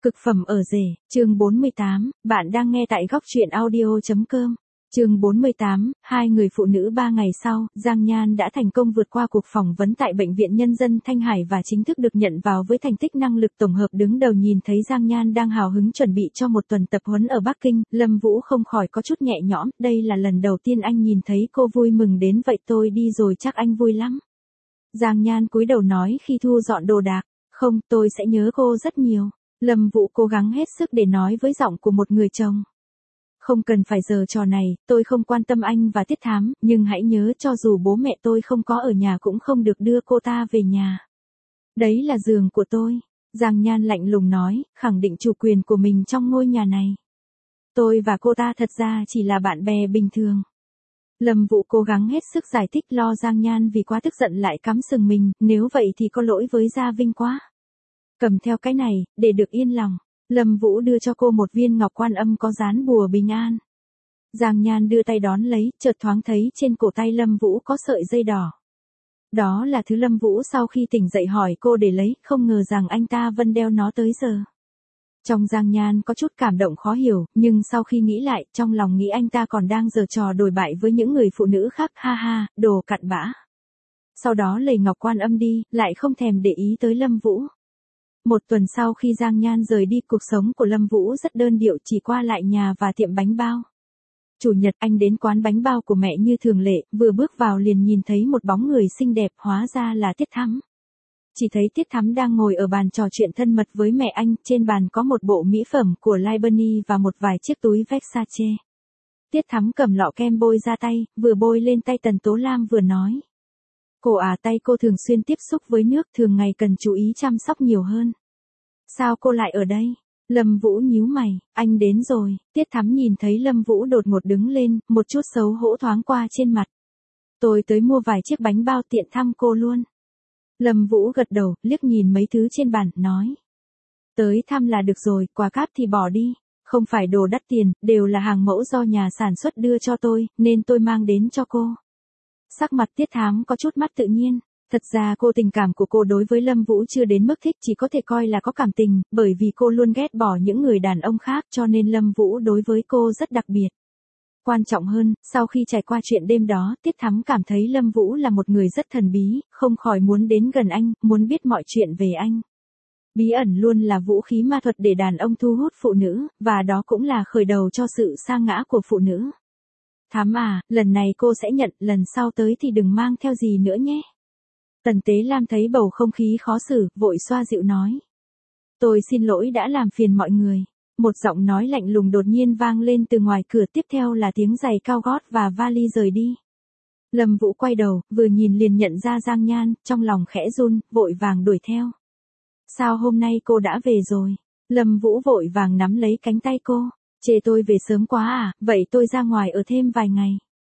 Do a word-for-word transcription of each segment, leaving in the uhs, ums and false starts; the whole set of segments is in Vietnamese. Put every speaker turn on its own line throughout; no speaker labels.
Cực phẩm ở rể, chương bốn mươi tám, bạn đang nghe tại góc truyện audio.com. Chương bốn mươi tám, hai người phụ nữ ba ngày sau, Giang Nhan đã thành công vượt qua cuộc phỏng vấn tại Bệnh viện Nhân dân Thanh Hải và chính thức được nhận vào với thành tích năng lực tổng hợp đứng đầu. Nhìn thấy Giang Nhan đang hào hứng chuẩn bị cho một tuần tập huấn ở Bắc Kinh, Lâm Vũ không khỏi có chút nhẹ nhõm, đây là lần đầu tiên anh nhìn thấy cô vui mừng đến vậy. Tôi đi rồi chắc anh vui lắm. Giang Nhan cúi đầu nói khi thu dọn đồ đạc, không, tôi sẽ nhớ cô rất nhiều. Lâm Vũ cố gắng hết sức để nói với giọng của một người chồng. Không cần phải giở trò này, tôi không quan tâm anh và Tiết Thám, nhưng hãy nhớ cho dù bố mẹ tôi không có ở nhà cũng không được đưa cô ta về nhà. Đấy là giường của tôi. Giang Nhan lạnh lùng nói, khẳng định chủ quyền của mình trong ngôi nhà này. Tôi và cô ta thật ra chỉ là bạn bè bình thường. Lâm Vũ cố gắng hết sức giải thích, lo Giang Nhan vì quá tức giận lại cắm sừng mình, nếu vậy thì có lỗi với Gia Vinh quá. Cầm theo cái này, để được yên lòng. Lâm Vũ đưa cho cô một viên ngọc quan âm có dán bùa bình an. Giang Nhan đưa tay đón lấy, chợt thoáng thấy trên cổ tay Lâm Vũ có sợi dây đỏ. Đó là thứ Lâm Vũ sau khi tỉnh dậy hỏi cô để lấy, không ngờ rằng anh ta vẫn đeo nó tới giờ. Trong Giang Nhan có chút cảm động khó hiểu, nhưng sau khi nghĩ lại, trong lòng nghĩ anh ta còn đang giở trò đồi bại với những người phụ nữ khác, ha ha, đồ cặn bã. Sau đó lấy ngọc quan âm đi, lại không thèm để ý tới Lâm Vũ. Một tuần sau khi Giang Nhan rời đi, cuộc sống của Lâm Vũ rất đơn điệu, chỉ qua lại nhà và tiệm bánh bao. Chủ nhật anh đến quán bánh bao của mẹ như thường lệ, vừa bước vào liền nhìn thấy một bóng người xinh đẹp, hóa ra là Tiết Thắm. Chỉ thấy Tiết Thắm đang ngồi ở bàn trò chuyện thân mật với mẹ anh, trên bàn có một bộ mỹ phẩm của Librany và một vài chiếc túi Versace. Tiết Thắm cầm lọ kem bôi ra tay, vừa bôi lên tay Tần Tố Lam vừa nói. Cô à, tay cô thường xuyên tiếp xúc với nước, thường ngày cần chú ý chăm sóc nhiều hơn. Sao cô lại ở đây? Lâm Vũ nhíu mày, anh đến rồi. Tiết Thắm nhìn thấy Lâm Vũ đột ngột đứng lên, một chút xấu hổ thoáng qua trên mặt. Tôi tới mua vài chiếc bánh bao tiện thăm cô luôn. Lâm Vũ gật đầu, liếc nhìn mấy thứ trên bàn, nói. Tới thăm là được rồi, quà cáp thì bỏ đi. Không phải đồ đắt tiền, đều là hàng mẫu do nhà sản xuất đưa cho tôi, nên tôi mang đến cho cô. Sắc mặt Tiết Thám có chút mất tự nhiên. Thật ra cô tình cảm của cô đối với Lâm Vũ chưa đến mức thích, chỉ có thể coi là có cảm tình, bởi vì cô luôn ghét bỏ những người đàn ông khác cho nên Lâm Vũ đối với cô rất đặc biệt. Quan trọng hơn, sau khi trải qua chuyện đêm đó, Tiết Thắm cảm thấy Lâm Vũ là một người rất thần bí, không khỏi muốn đến gần anh, muốn biết mọi chuyện về anh. Bí ẩn luôn là vũ khí ma thuật để đàn ông thu hút phụ nữ, và đó cũng là khởi đầu cho sự sa ngã của phụ nữ. Thắm à, lần này cô sẽ nhận, lần sau tới thì đừng mang theo gì nữa nhé. Tần Tế Lam thấy bầu không khí khó xử, vội xoa dịu nói. Tôi xin lỗi đã làm phiền mọi người. Một giọng nói lạnh lùng đột nhiên vang lên từ ngoài cửa, tiếp theo là tiếng giày cao gót và vali rời đi. Lâm Vũ quay đầu, vừa nhìn liền nhận ra Giang Nhan, trong lòng khẽ run, vội vàng đuổi theo. Sao hôm nay cô đã về rồi? Lâm Vũ vội vàng nắm lấy cánh tay cô. Chê tôi về sớm quá à, vậy tôi ra ngoài ở thêm vài ngày.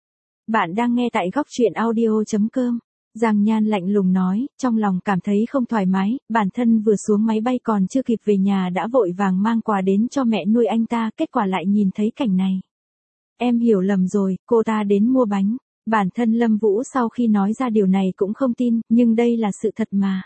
Bạn đang nghe tại góc truyện audio.com. Giang Nhan lạnh lùng nói, trong lòng cảm thấy không thoải mái, bản thân vừa xuống máy bay còn chưa kịp về nhà đã vội vàng mang quà đến cho mẹ nuôi anh ta, kết quả lại nhìn thấy cảnh này. Em hiểu lầm rồi, cô ta đến mua bánh. Bản thân Lâm Vũ sau khi nói ra điều này cũng không tin, nhưng đây là sự thật mà.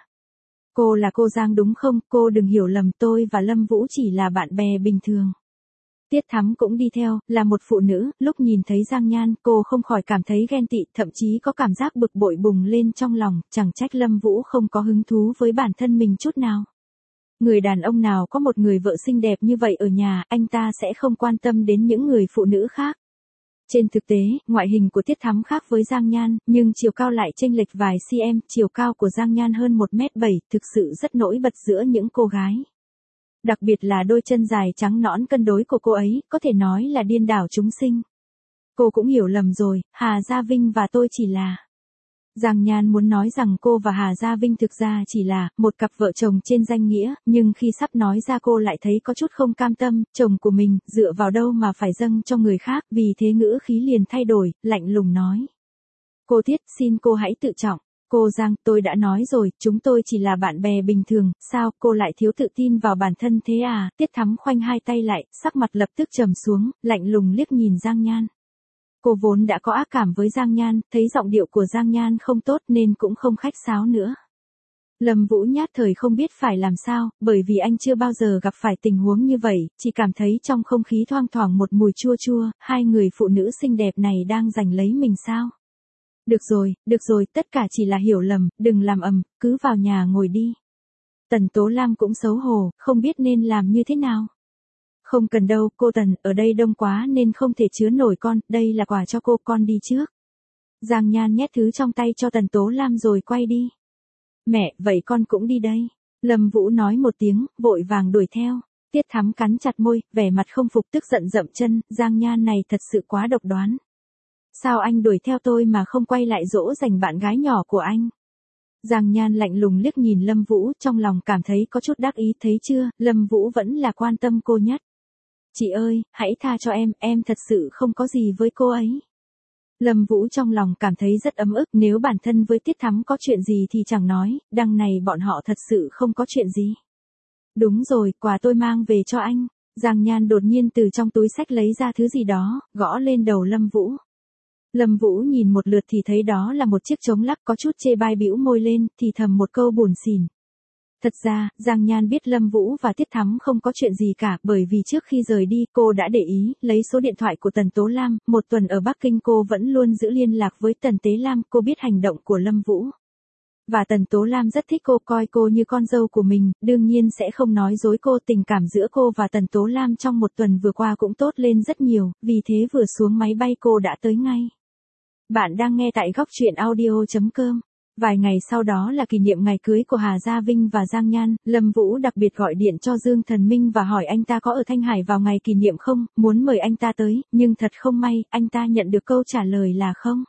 Cô là cô Giang đúng không? Cô đừng hiểu lầm, tôi và Lâm Vũ chỉ là bạn bè bình thường. Tiết Thắm cũng đi theo, là một phụ nữ, lúc nhìn thấy Giang Nhan, cô không khỏi cảm thấy ghen tị, thậm chí có cảm giác bực bội bùng lên trong lòng, chẳng trách Lâm Vũ không có hứng thú với bản thân mình chút nào. Người đàn ông nào có một người vợ xinh đẹp như vậy ở nhà, anh ta sẽ không quan tâm đến những người phụ nữ khác. Trên thực tế, ngoại hình của Tiết Thắm khác với Giang Nhan, nhưng chiều cao lại chênh lệch vài cm, chiều cao của Giang Nhan hơn một mét bảy, thực sự rất nổi bật giữa những cô gái. Đặc biệt là đôi chân dài trắng nõn cân đối của cô ấy, có thể nói là điên đảo chúng sinh. Cô cũng hiểu lầm rồi, Hà Gia Vinh và tôi chỉ là... Giang Nhan muốn nói rằng cô và Hà Gia Vinh thực ra chỉ là một cặp vợ chồng trên danh nghĩa, nhưng khi sắp nói ra cô lại thấy có chút không cam tâm, chồng của mình, dựa vào đâu mà phải dâng cho người khác, vì thế ngữ khí liền thay đổi, lạnh lùng nói. Cô Tiết, xin cô hãy tự trọng. Cô Giang, tôi đã nói rồi, chúng tôi chỉ là bạn bè bình thường, sao cô lại thiếu tự tin vào bản thân thế à? Tiết Thắm khoanh hai tay lại, sắc mặt lập tức trầm xuống, lạnh lùng liếc nhìn Giang Nhan. Cô vốn đã có ác cảm với Giang Nhan, thấy giọng điệu của Giang Nhan không tốt nên cũng không khách sáo nữa. Lâm Vũ nhát thời không biết phải làm sao, bởi vì anh chưa bao giờ gặp phải tình huống như vậy, chỉ cảm thấy trong không khí thoang thoảng một mùi chua chua, hai người phụ nữ xinh đẹp này đang giành lấy mình sao? Được rồi, được rồi, tất cả chỉ là hiểu lầm, đừng làm ầm, cứ vào nhà ngồi đi. Tần Tố Lam cũng xấu hổ, không biết nên làm như thế nào. Không cần đâu, cô Tần, ở đây đông quá nên không thể chứa nổi con, đây là quà cho cô, con đi trước. Giang Nhan nhét thứ trong tay cho Tần Tố Lam rồi quay đi. Mẹ, vậy con cũng đi đây. Lâm Vũ nói một tiếng, vội vàng đuổi theo. Tiết Thắm cắn chặt môi, vẻ mặt không phục tức giận dậm chân, Giang Nhan này thật sự quá độc đoán. Sao anh đuổi theo tôi mà không quay lại dỗ dành bạn gái nhỏ của anh? Giang Nhan lạnh lùng liếc nhìn Lâm Vũ, trong lòng cảm thấy có chút đắc ý, thấy chưa, Lâm Vũ vẫn là quan tâm cô nhất. Chị ơi, hãy tha cho em, em thật sự không có gì với cô ấy. Lâm Vũ trong lòng cảm thấy rất ấm ức, nếu bản thân với Tiết Thắm có chuyện gì thì chẳng nói, đằng này bọn họ thật sự không có chuyện gì. Đúng rồi, quà tôi mang về cho anh. Giang Nhan đột nhiên từ trong túi xách lấy ra thứ gì đó, gõ lên đầu Lâm Vũ. Lâm Vũ nhìn một lượt thì thấy đó là một chiếc chống lắc, có chút chê bai bĩu môi lên, thì thầm một câu buồn xỉn. Thật ra, Giang Nhan biết Lâm Vũ và Tiết Thắm không có chuyện gì cả, bởi vì trước khi rời đi cô đã để ý, lấy số điện thoại của Tần Tố Lam, một tuần ở Bắc Kinh cô vẫn luôn giữ liên lạc với Tần Tế Lam, cô biết hành động của Lâm Vũ. Và Tần Tố Lam rất thích cô, coi cô như con dâu của mình, đương nhiên sẽ không nói dối cô, tình cảm giữa cô và Tần Tố Lam trong một tuần vừa qua cũng tốt lên rất nhiều, vì thế vừa xuống máy bay cô đã tới ngay. Bạn đang nghe tại góc truyện audio chấm com. Vài ngày sau đó là kỷ niệm ngày cưới của Hà Gia Vinh và Giang Nhan, Lâm Vũ đặc biệt gọi điện cho Dương Thần Minh và hỏi anh ta có ở Thanh Hải vào ngày kỷ niệm không, muốn mời anh ta tới, nhưng thật không may, anh ta nhận được câu trả lời là không.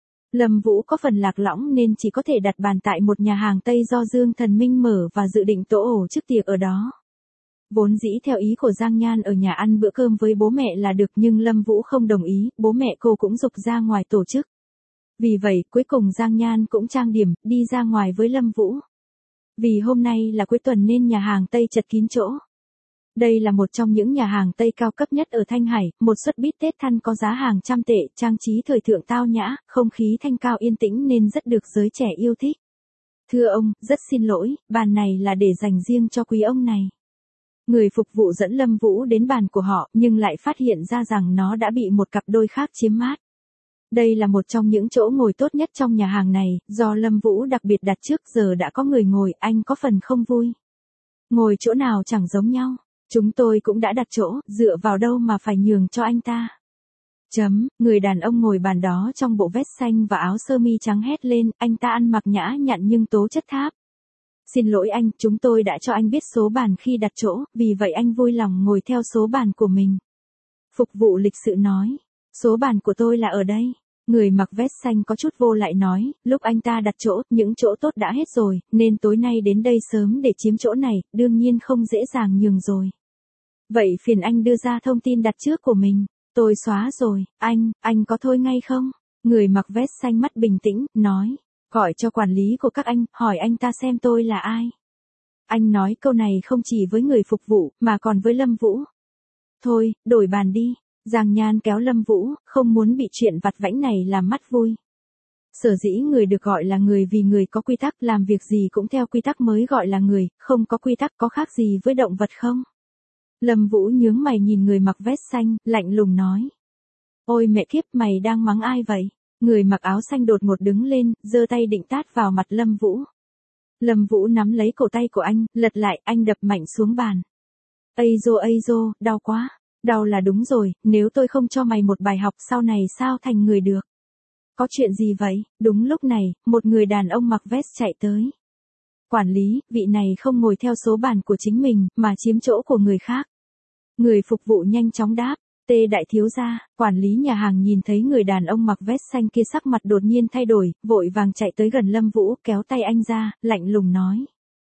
Lâm Vũ có phần lạc lõng nên chỉ có thể đặt bàn tại một nhà hàng Tây do Dương Thần Minh mở và dự định tổ ổ chức tiệc ở đó. Vốn dĩ theo ý của Giang Nhan ở nhà ăn bữa cơm với bố mẹ là được, nhưng Lâm Vũ không đồng ý, bố mẹ cô cũng giục ra ngoài tổ chức. Vì vậy, cuối cùng Giang Nhan cũng trang điểm, đi ra ngoài với Lâm Vũ. Vì hôm nay là cuối tuần nên nhà hàng Tây chật kín chỗ. Đây là một trong những nhà hàng Tây cao cấp nhất ở Thanh Hải, một suất bít tết thăn có giá hàng trăm tệ, trang trí thời thượng tao nhã, không khí thanh cao yên tĩnh nên rất được giới trẻ yêu thích. Thưa ông, rất xin lỗi, bàn này là để dành riêng cho quý ông này. Người phục vụ dẫn Lâm Vũ đến bàn của họ, nhưng lại phát hiện ra rằng nó đã bị một cặp đôi khác chiếm mát. Đây là một trong những chỗ ngồi tốt nhất trong nhà hàng này, do Lâm Vũ đặc biệt đặt trước, giờ đã có người ngồi, anh có phần không vui. Ngồi chỗ nào chẳng giống nhau, chúng tôi cũng đã đặt chỗ, dựa vào đâu mà phải nhường cho anh ta. Chấm, người đàn ông ngồi bàn đó trong bộ vest xanh và áo sơ mi trắng hét lên, anh ta ăn mặc nhã nhặn nhưng tố chất tháp. Xin lỗi anh, chúng tôi đã cho anh biết số bàn khi đặt chỗ, vì vậy anh vui lòng ngồi theo số bàn của mình. Phục vụ lịch sự nói. Số bàn của tôi là ở đây. Người mặc vest xanh có chút vô lại nói, lúc anh ta đặt chỗ, những chỗ tốt đã hết rồi, nên tối nay đến đây sớm để chiếm chỗ này, đương nhiên không dễ dàng nhường rồi. Vậy phiền anh đưa ra thông tin đặt trước của mình. Tôi xóa rồi, anh, anh có thôi ngay không? Người mặc vest xanh mắt bình tĩnh, nói, gọi cho quản lý của các anh, hỏi anh ta xem tôi là ai. Anh nói câu này không chỉ với người phục vụ, mà còn với Lâm Vũ. Thôi, đổi bàn đi. Giang Nhan kéo Lâm Vũ, không muốn bị chuyện vặt vãnh này làm mắt vui. Sở dĩ người được gọi là người vì người có quy tắc, làm việc gì cũng theo quy tắc mới gọi là người, không có quy tắc có khác gì với động vật không? Lâm Vũ nhướng mày nhìn người mặc vest xanh, lạnh lùng nói. Ôi mẹ kiếp, mày đang mắng ai vậy? Người mặc áo xanh đột ngột đứng lên, giơ tay định tát vào mặt Lâm Vũ. Lâm Vũ nắm lấy cổ tay của anh, lật lại, anh đập mạnh xuống bàn. Ây dô ây dô, đau quá. Đau là đúng rồi, nếu tôi không cho mày một bài học sau này sao thành người được. Có chuyện gì vậy? Đúng lúc này, một người đàn ông mặc vest chạy tới. Quản lý, vị này không ngồi theo số bàn của chính mình, mà chiếm chỗ của người khác. Người phục vụ nhanh chóng đáp, Tê đại thiếu gia. Quản lý nhà hàng nhìn thấy người đàn ông mặc vest xanh kia sắc mặt đột nhiên thay đổi, vội vàng chạy tới gần Lâm Vũ, kéo tay anh ra, lạnh lùng nói.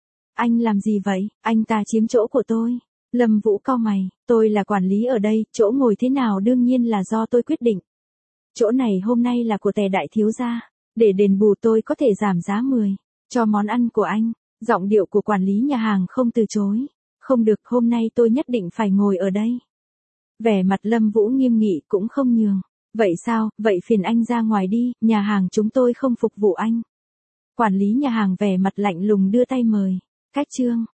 Anh làm gì vậy? Anh ta chiếm chỗ của tôi. Lâm Vũ cau mày, tôi là quản lý ở đây, chỗ ngồi thế nào đương nhiên là do tôi quyết định. Chỗ này hôm nay là của Tề đại thiếu gia, để đền bù tôi có thể giảm giá mười cho món ăn của anh. Giọng điệu của quản lý nhà hàng không từ chối. Không được, hôm nay tôi nhất định phải ngồi ở đây. Vẻ mặt Lâm Vũ nghiêm nghị, cũng không nhường. Vậy sao, vậy phiền anh ra ngoài đi, nhà hàng chúng tôi không phục vụ anh. Quản lý nhà hàng vẻ mặt lạnh lùng đưa tay mời. Khách trương.